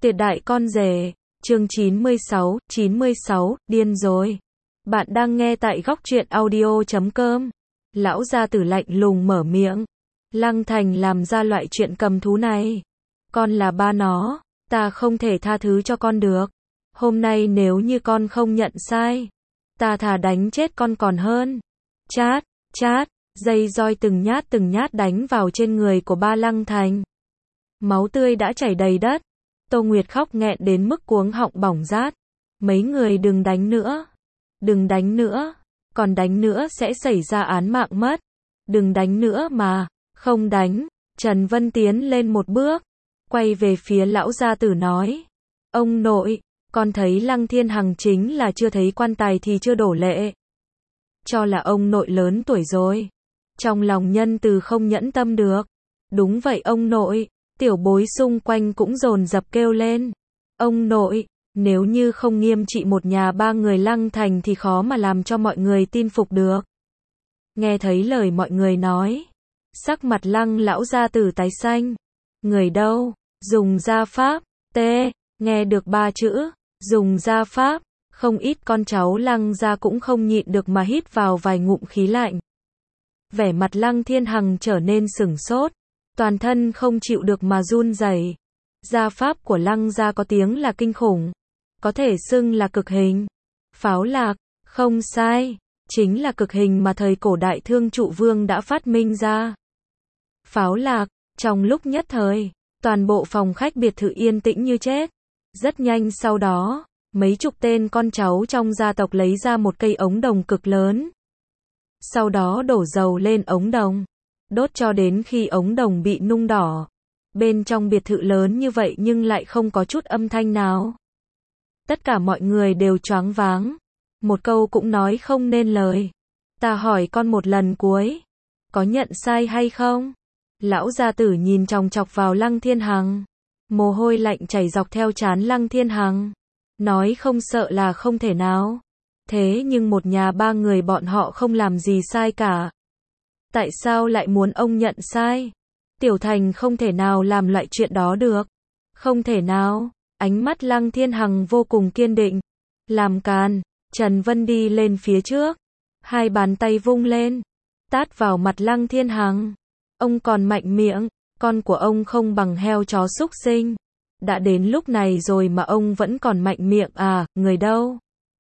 Tuyệt đại con rể, chương 96, điên rồi. Bạn đang nghe tại góc truyện audio.com. Lão gia tử lạnh lùng mở miệng. Lăng Thành làm ra loại chuyện cầm thú này. Con là ba nó, ta không thể tha thứ cho con được. Hôm nay nếu như con không nhận sai, ta thà đánh chết con còn hơn. Chát, chát, dây roi từng nhát đánh vào trên người của ba Lăng Thành. Máu tươi đã chảy đầy đất. Tô Nguyệt khóc nghẹn đến mức cuống họng bỏng rát. Mấy người đừng đánh nữa. Đừng đánh nữa. Còn đánh nữa sẽ xảy ra án mạng mất. Đừng đánh nữa mà. Không đánh. Trần Vân tiến lên một bước. Quay về phía lão gia tử nói. Ông nội, con thấy Lăng Thiên Hằng chính là chưa thấy quan tài thì chưa đổ lệ. Cho là ông nội lớn tuổi rồi. Trong lòng nhân từ không nhẫn tâm được. Đúng vậy ông nội. Tiểu bối xung quanh cũng dồn dập kêu lên. Ông nội, nếu như không nghiêm trị một nhà ba người Lăng Thành thì khó mà làm cho mọi người tin phục được. Nghe thấy lời mọi người nói, sắc mặt Lăng lão gia tử tái xanh. Người đâu? Dùng gia pháp. Nghe được ba chữ, dùng gia pháp, không ít con cháu Lăng gia cũng không nhịn được mà hít vào vài ngụm khí lạnh. Vẻ mặt Lăng Thiên Hằng trở nên sửng sốt. Toàn thân không chịu được mà run rẩy. Gia pháp của Lăng gia có tiếng là kinh khủng. Có thể xưng là cực hình. Pháo lạc, không sai. Chính là cực hình mà thời cổ đại Thương Trụ Vương đã phát minh ra. Pháo lạc, trong lúc nhất thời, toàn bộ phòng khách biệt thự yên tĩnh như chết. Rất nhanh sau đó, mấy chục tên con cháu trong gia tộc lấy ra một cây ống đồng cực lớn. Sau đó đổ dầu lên ống đồng. Đốt cho đến khi ống đồng bị nung đỏ. Bên trong biệt thự lớn như vậy nhưng lại không có chút âm thanh nào. Tất cả mọi người đều choáng váng. Một câu cũng nói không nên lời. Ta hỏi con một lần cuối. Có nhận sai hay không? Lão gia tử nhìn chòng chọc vào Lăng Thiên Hằng. Mồ hôi lạnh chảy dọc theo trán Lăng Thiên Hằng. Nói không sợ là không thể nào. Thế nhưng một nhà ba người bọn họ không làm gì sai cả. Tại sao lại muốn ông nhận sai? Tiểu Thành không thể nào làm loại chuyện đó được. Không thể nào. Ánh mắt Lăng Thiên Hằng vô cùng kiên định. Làm càn. Trần Vân đi lên phía trước. Hai bàn tay vung lên. Tát vào mặt Lăng Thiên Hằng. Ông còn mạnh miệng. Con của ông không bằng heo chó súc sinh. Đã đến lúc này rồi mà ông vẫn còn mạnh miệng à, người đâu?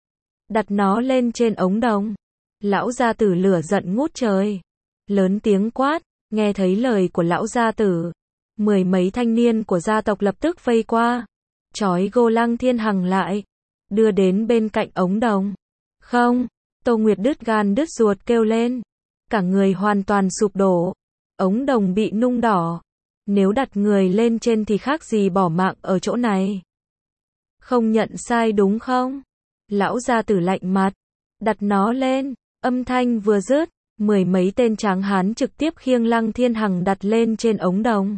Đặt nó lên trên ống đồng. Lão gia tử lửa giận ngút trời. Lớn tiếng quát, nghe thấy lời của lão gia tử. Mười mấy thanh niên của gia tộc lập tức vây qua. Trói gô Lăng Thiên Hằng lại. Đưa đến bên cạnh ống đồng. Không, Tô Nguyệt đứt gan đứt ruột kêu lên. Cả người hoàn toàn sụp đổ. Ống đồng bị nung đỏ. Nếu đặt người lên trên thì khác gì bỏ mạng ở chỗ này. Không nhận sai đúng không? Lão gia tử lạnh mặt. Đặt nó lên. Âm thanh vừa dứt. Mười mấy tên tráng hán trực tiếp khiêng Lăng Thiên Hằng đặt lên trên ống đồng.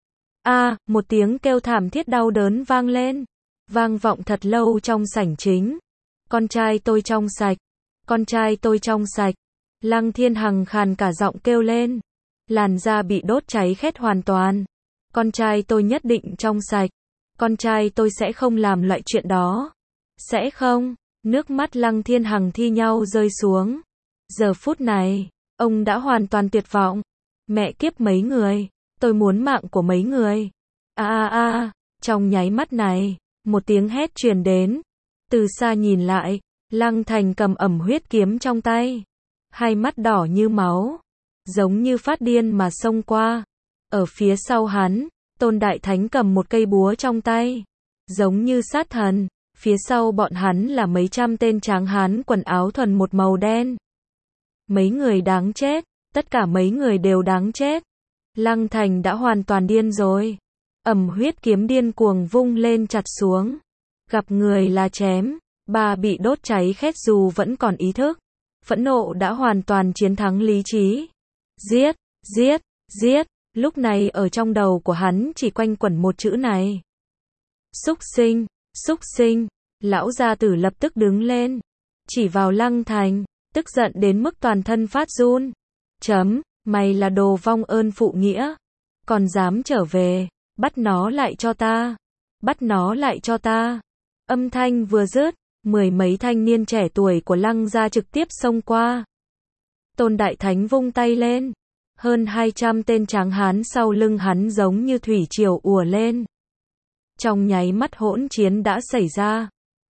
Một tiếng kêu thảm thiết đau đớn vang lên. Vang vọng thật lâu trong sảnh chính. Con trai tôi trong sạch. Con trai tôi trong sạch. Lăng Thiên Hằng khàn cả giọng kêu lên. Làn da bị đốt cháy khét hoàn toàn. Con trai tôi nhất định trong sạch. Con trai tôi sẽ không làm loại chuyện đó. Sẽ không. Nước mắt Lăng Thiên Hằng thi nhau rơi xuống. Giờ phút này, ông đã hoàn toàn tuyệt vọng. Mẹ kiếp mấy người, tôi muốn mạng của mấy người. Trong nháy mắt này, một tiếng hét truyền đến. Từ xa nhìn lại, Lăng Thành cầm ẩm huyết kiếm trong tay. Hai mắt đỏ như máu, giống như phát điên mà xông qua. Ở phía sau hắn, Tôn Đại Thánh cầm một cây búa trong tay. Giống như sát thần, phía sau bọn hắn là mấy trăm tên tráng hán quần áo thuần một màu đen. Mấy người đáng chết, tất cả mấy người đều đáng chết. Lăng Thành đã hoàn toàn điên rồi. Ẩm huyết kiếm điên cuồng vung lên chặt xuống. Gặp người là chém, bà bị đốt cháy khét dù vẫn còn ý thức. Phẫn nộ đã hoàn toàn chiến thắng lý trí. Giết, giết, giết, lúc này ở trong đầu của hắn chỉ quanh quẩn một chữ này. Súc sinh, súc sinh, lão gia tử lập tức đứng lên. Chỉ vào Lăng Thành. Tức giận đến mức toàn thân phát run. Mày là đồ vong ơn phụ nghĩa. Còn dám trở về, bắt nó lại cho ta. Bắt nó lại cho ta. Âm thanh vừa dứt, mười mấy thanh niên trẻ tuổi của Lăng gia trực tiếp xông qua. Tôn Đại Thánh vung tay lên. Hơn 200 tên tráng hán sau lưng hắn giống như thủy triều ùa lên. Trong nháy mắt hỗn chiến đã xảy ra.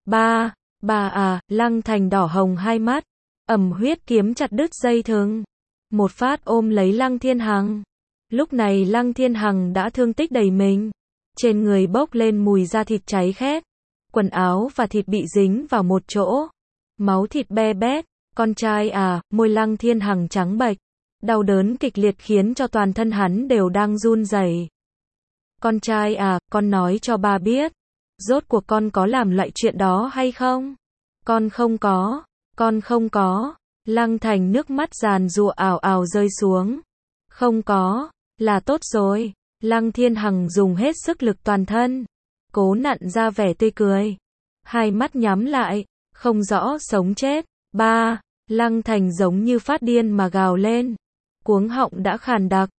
Lăng Thành đỏ hồng hai mắt. Huyết kiếm chặt đứt dây thừng. Một phát ôm lấy Lăng Thiên Hằng. Lúc này Lăng Thiên Hằng đã thương tích đầy mình. Trên người bốc lên mùi da thịt cháy khét. Quần áo và thịt bị dính vào một chỗ. Máu thịt be bét. Con trai à, môi Lăng Thiên Hằng trắng bệch. Đau đớn kịch liệt khiến cho toàn thân hắn đều đang run rẩy. Con trai à, con nói cho ba biết. Rốt cuộc con có làm loại chuyện đó hay không? Con không có. Lăng Thành nước mắt giàn giụa ào ào rơi xuống. Không có, là tốt rồi. Lăng Thiên Hằng dùng hết sức lực toàn thân. Cố nặn ra vẻ tươi cười. Hai mắt nhắm lại, không rõ sống chết. Lăng Thành giống như phát điên mà gào lên. Cuống họng đã khàn đặc.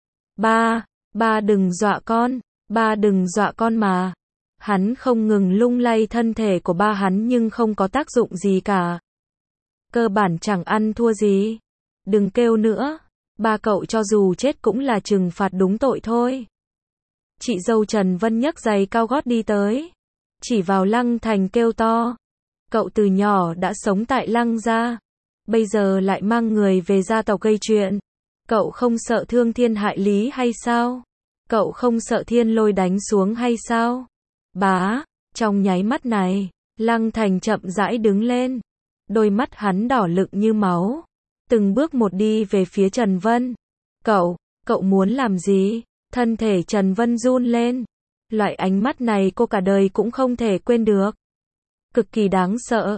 Ba đừng dọa con. Ba đừng dọa con mà. Hắn không ngừng lung lay thân thể của ba hắn nhưng không có tác dụng gì cả. Cơ bản chẳng ăn thua gì. Đừng kêu nữa. Ba cậu cho dù chết cũng là trừng phạt đúng tội thôi. Chị dâu Trần Vân nhấc giày cao gót đi tới. Chỉ vào Lăng Thành kêu to. Cậu từ nhỏ đã sống tại Lăng gia. Bây giờ lại mang người về gia tộc gây chuyện. Cậu không sợ thương thiên hại lý hay sao? Cậu không sợ thiên lôi đánh xuống hay sao? Trong nháy mắt này, Lăng Thành chậm rãi đứng lên. Đôi mắt hắn đỏ lựng như máu. Từng bước một đi về phía Trần Vân. Cậu muốn làm gì? Thân thể Trần Vân run lên. Loại ánh mắt này cô cả đời cũng không thể quên được. Cực kỳ đáng sợ.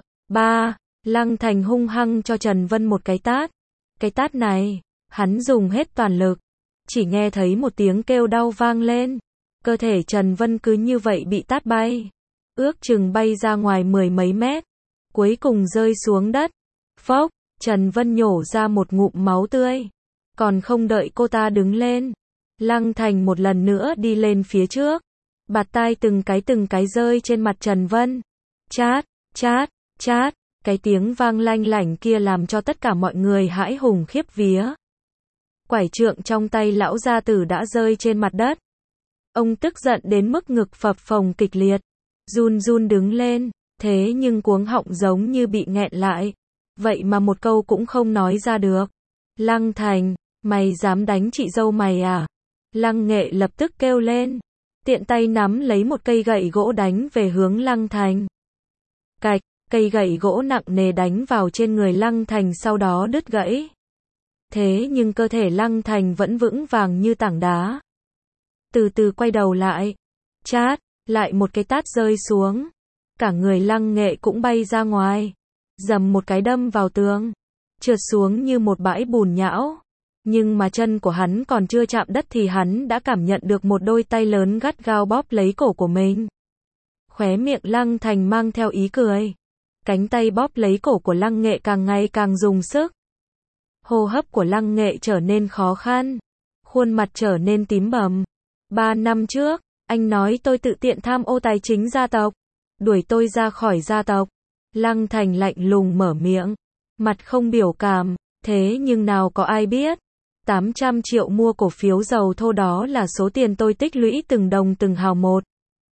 Lăng Thành hung hăng cho Trần Vân một cái tát. Cái tát này, hắn dùng hết toàn lực. Chỉ nghe thấy một tiếng kêu đau vang lên. Cơ thể Trần Vân cứ như vậy bị tát bay. Ước chừng bay ra ngoài mười mấy mét. Cuối cùng rơi xuống đất. Phốc, Trần Vân nhổ ra một ngụm máu tươi. Còn không đợi cô ta đứng lên. Lăng Thành một lần nữa đi lên phía trước. Bạt tai từng cái rơi trên mặt Trần Vân. Chát, chát, chát. Cái tiếng vang lanh lảnh kia làm cho tất cả mọi người hãi hùng khiếp vía. Quải trượng trong tay lão gia tử đã rơi trên mặt đất. Ông tức giận đến mức ngực phập phồng kịch liệt. Run run đứng lên. Thế nhưng cuống họng giống như bị nghẹn lại. Vậy mà một câu cũng không nói ra được. Lăng Thành, mày dám đánh chị dâu mày à? Lăng Nghệ lập tức kêu lên. Tiện tay nắm lấy một cây gậy gỗ đánh về hướng Lăng Thành. Cạch, cây gậy gỗ nặng nề đánh vào trên người Lăng Thành sau đó đứt gãy. Thế nhưng cơ thể Lăng Thành vẫn vững vàng như tảng đá. Từ từ quay đầu lại. Chát, lại một cái tát rơi xuống. Cả người Lăng Nghệ cũng bay ra ngoài. Dầm một cái đâm vào tường. Trượt xuống như một bãi bùn nhão. Nhưng mà chân của hắn còn chưa chạm đất thì hắn đã cảm nhận được một đôi tay lớn gắt gao bóp lấy cổ của mình. Khóe miệng Lăng Thành mang theo ý cười. Cánh tay bóp lấy cổ của Lăng Nghệ càng ngày càng dùng sức. Hô hấp của Lăng Nghệ trở nên khó khăn. Khuôn mặt trở nên tím bầm. 3 năm trước, anh nói tôi tự tiện tham ô tài chính gia tộc. Đuổi tôi ra khỏi gia tộc. Lăng Thành lạnh lùng mở miệng. Mặt không biểu cảm. Thế nhưng nào có ai biết. 800 triệu mua cổ phiếu dầu thô đó là số tiền tôi tích lũy từng đồng từng hào một.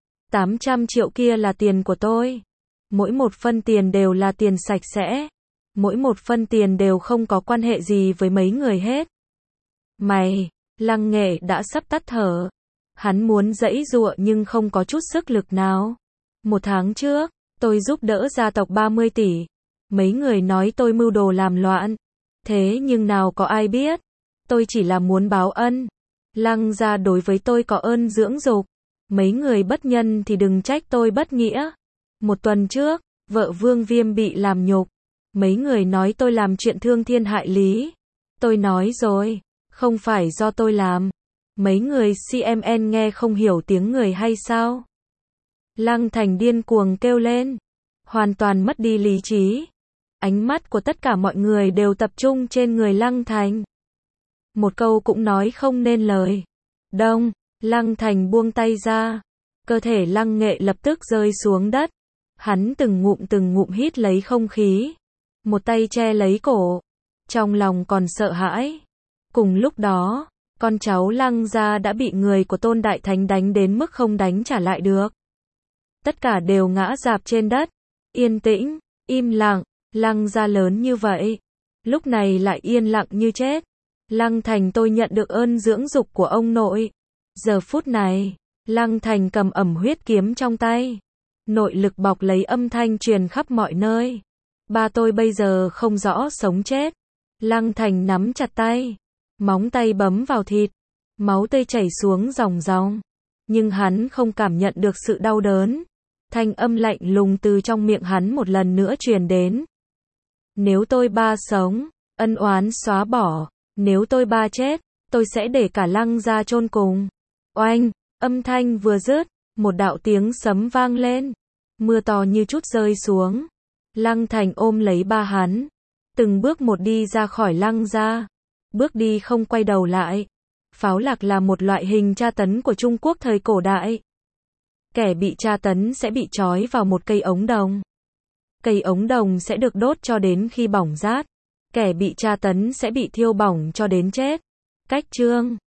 800 triệu kia là tiền của tôi. Mỗi một phân tiền đều là tiền sạch sẽ. Mỗi một phân tiền đều không có quan hệ gì với mấy người hết. Mày, Lăng Nghệ đã sắp tắt thở. Hắn muốn giãy giụa nhưng không có chút sức lực nào. 1 tháng trước, tôi giúp đỡ gia tộc 30 tỷ. Mấy người nói tôi mưu đồ làm loạn. Thế nhưng nào có ai biết. Tôi chỉ là muốn báo ân. Lăng gia đối với tôi có ơn dưỡng dục. Mấy người bất nhân thì đừng trách tôi bất nghĩa. 1 tuần trước, vợ Vương Viêm bị làm nhục. Mấy người nói tôi làm chuyện thương thiên hại lý. Tôi nói rồi, không phải do tôi làm. Mấy người CMN nghe không hiểu tiếng người hay sao? Lăng Thành điên cuồng kêu lên. Hoàn toàn mất đi lý trí. Ánh mắt của tất cả mọi người đều tập trung trên người Lăng Thành. Một câu cũng nói không nên lời. Đông, Lăng Thành buông tay ra. Cơ thể Lăng Nghệ lập tức rơi xuống đất. Hắn từng ngụm hít lấy không khí. Một tay che lấy cổ. Trong lòng còn sợ hãi. Cùng lúc đó, con cháu Lăng gia đã bị người của Tôn Đại Thánh đánh đến mức không đánh trả lại được. Tất cả đều ngã rạp trên đất. Yên tĩnh, im lặng, Lăng gia lớn như vậy. Lúc này lại yên lặng như chết. Lăng Thành, tôi nhận được ơn dưỡng dục của ông nội. Giờ phút này, Lăng Thành cầm ẩm huyết kiếm trong tay. Nội lực bọc lấy, âm thanh truyền khắp mọi nơi. Ba tôi bây giờ không rõ sống chết. Lăng Thành nắm chặt tay. Móng tay bấm vào thịt. Máu tươi chảy xuống ròng ròng. Nhưng hắn không cảm nhận được sự đau đớn. Thanh âm lạnh lùng từ trong miệng hắn một lần nữa truyền đến. Nếu tôi ba sống, ân oán xóa bỏ. Nếu tôi ba chết, tôi sẽ để cả Lăng gia chôn cùng. Oanh, âm thanh vừa dứt, một đạo tiếng sấm vang lên. Mưa to như chút rơi xuống. Lăng Thành ôm lấy ba hắn. Từng bước một đi ra khỏi Lăng gia. Bước đi không quay đầu lại. Pháo lạc là một loại hình tra tấn của Trung Quốc thời cổ đại. Kẻ bị tra tấn sẽ bị trói vào một cây ống đồng. Cây ống đồng sẽ được đốt cho đến khi bỏng rát. Kẻ bị tra tấn sẽ bị thiêu bỏng cho đến chết. Cách chương